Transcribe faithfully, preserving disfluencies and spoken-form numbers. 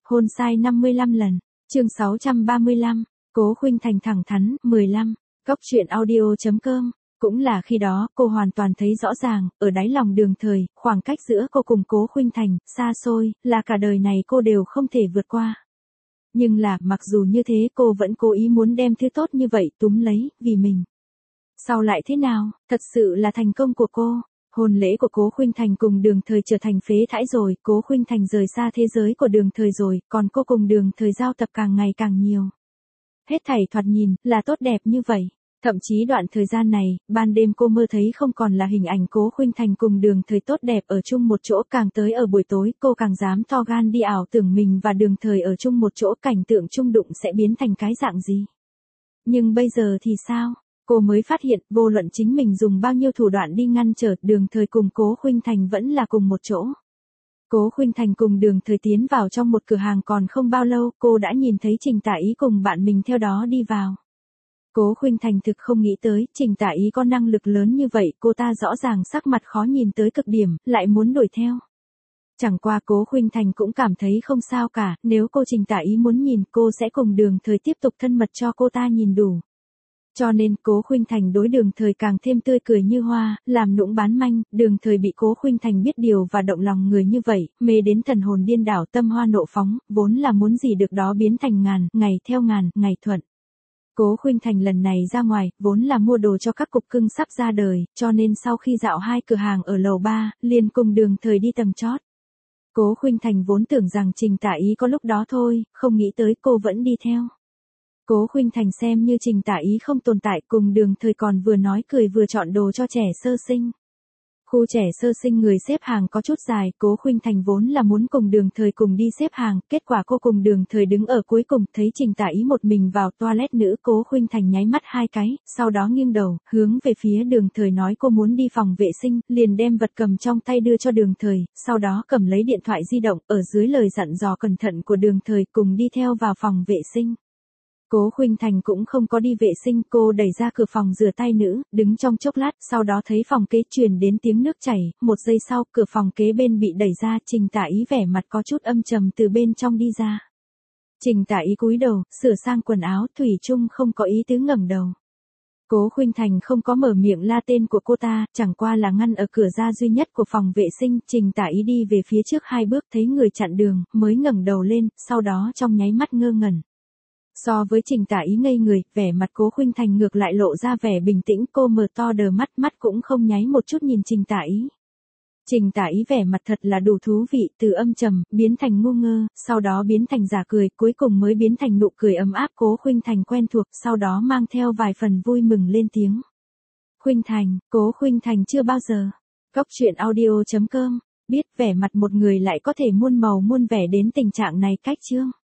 hôn sai năm mươi lăm lần. Chương sáu trăm ba mươi lăm, Cố Khuynh Thành thẳng thắn, mười lăm, Góc truyện audio.com. Cũng là khi đó, cô hoàn toàn thấy rõ ràng, ở đáy lòng Đường Thời, khoảng cách giữa cô cùng Cố Khuynh Thành, xa xôi, là cả đời này cô đều không thể vượt qua. Nhưng là, mặc dù như thế cô vẫn cố ý muốn đem thứ tốt như vậy túm lấy, vì mình. Sau lại thế nào, thật sự là thành công của cô. Hôn lễ của Cố Khuynh Thành cùng Đường Thời trở thành phế thải rồi, Cố Khuynh Thành rời xa thế giới của Đường Thời rồi, còn cô cùng Đường Thời giao tập càng ngày càng nhiều. Hết thảy thoạt nhìn, là tốt đẹp như vậy. Thậm chí đoạn thời gian này, ban đêm cô mơ thấy không còn là hình ảnh Cố Khuynh Thành cùng Đường Thời tốt đẹp ở chung một chỗ, càng tới ở buổi tối cô càng dám to gan đi ảo tưởng mình và Đường Thời ở chung một chỗ, cảnh tượng chung đụng sẽ biến thành cái dạng gì. Nhưng bây giờ thì sao? Cô mới phát hiện, vô luận chính mình dùng bao nhiêu thủ đoạn đi ngăn trở, Đường Thời cùng Cố Khuynh Thành vẫn là cùng một chỗ. Cố Khuynh Thành cùng Đường Thời tiến vào trong một cửa hàng còn không bao lâu, cô đã nhìn thấy Trình Tả Ý cùng bạn mình theo đó đi vào. Cố Khuynh Thành thực không nghĩ tới, Trình Tả Ý có năng lực lớn như vậy, cô ta rõ ràng sắc mặt khó nhìn tới cực điểm, lại muốn đuổi theo. Chẳng qua Cố Khuynh Thành cũng cảm thấy không sao cả, nếu cô Trình Tả Ý muốn nhìn, cô sẽ cùng Đường Thời tiếp tục thân mật cho cô ta nhìn đủ. Cho nên, Cố Khuynh Thành đối Đường Thời càng thêm tươi cười như hoa, làm nũng bán manh, Đường Thời bị Cố Khuynh Thành biết điều và động lòng người như vậy, mê đến thần hồn điên đảo, tâm hoa nộ phóng, vốn là muốn gì được đó biến thành ngàn, ngày theo ngàn, ngày thuận. Cố Khuynh Thành lần này ra ngoài, vốn là mua đồ cho các cục cưng sắp ra đời, cho nên sau khi dạo hai cửa hàng ở lầu ba, liền cùng Đường Thời đi tầng chót. Cố Khuynh Thành vốn tưởng rằng Trình Tả Ý có lúc đó thôi, không nghĩ tới cô vẫn đi theo. Cố Khuynh Thành xem như Trình Tả Ý không tồn tại, cùng Đường Thời còn vừa nói cười vừa chọn đồ cho trẻ sơ sinh. Khu trẻ sơ sinh người xếp hàng có chút dài, Cố Khuynh Thành vốn là muốn cùng Đường Thời cùng đi xếp hàng, kết quả cô cùng Đường Thời đứng ở cuối cùng, thấy Trình Tả Ý một mình vào toilet nữ, Cố Khuynh Thành nháy mắt hai cái, sau đó nghiêng đầu, hướng về phía Đường Thời nói cô muốn đi phòng vệ sinh, liền đem vật cầm trong tay đưa cho Đường Thời, sau đó cầm lấy điện thoại di động, ở dưới lời dặn dò cẩn thận của Đường Thời cùng đi theo vào phòng vệ sinh. Cố Khuynh Thành cũng không có đi vệ sinh, cô đẩy ra cửa phòng rửa tay nữ, đứng trong chốc lát, sau đó thấy phòng kế truyền đến tiếng nước chảy, một giây sau, cửa phòng kế bên bị đẩy ra, Trình Tả Ý vẻ mặt có chút âm trầm từ bên trong đi ra. Trình Tả Ý cúi đầu, sửa sang quần áo, thủy chung không có ý tứ ngẩng đầu. Cố Khuynh Thành không có mở miệng la tên của cô ta, chẳng qua là ngăn ở cửa ra duy nhất của phòng vệ sinh, Trình Tả Ý đi về phía trước hai bước thấy người chặn đường, mới ngẩng đầu lên, sau đó trong nháy mắt ngơ ngẩn. So với Trình Tả Ý ngây người, vẻ mặt Cố Khuynh Thành ngược lại lộ ra vẻ bình tĩnh, cô mở to đờ mắt, mắt cũng không nháy một chút nhìn Trình Tả Ý. Trình Tả Ý vẻ mặt thật là đủ thú vị, từ âm trầm, biến thành ngu ngơ, sau đó biến thành giả cười, cuối cùng mới biến thành nụ cười ấm áp. Cố Khuynh Thành quen thuộc, sau đó mang theo vài phần vui mừng lên tiếng. Khuynh Thành, Cố Khuynh Thành chưa bao giờ. Góc truyện audio.com, biết vẻ mặt một người lại có thể muôn màu muôn vẻ đến tình trạng này cách chưa?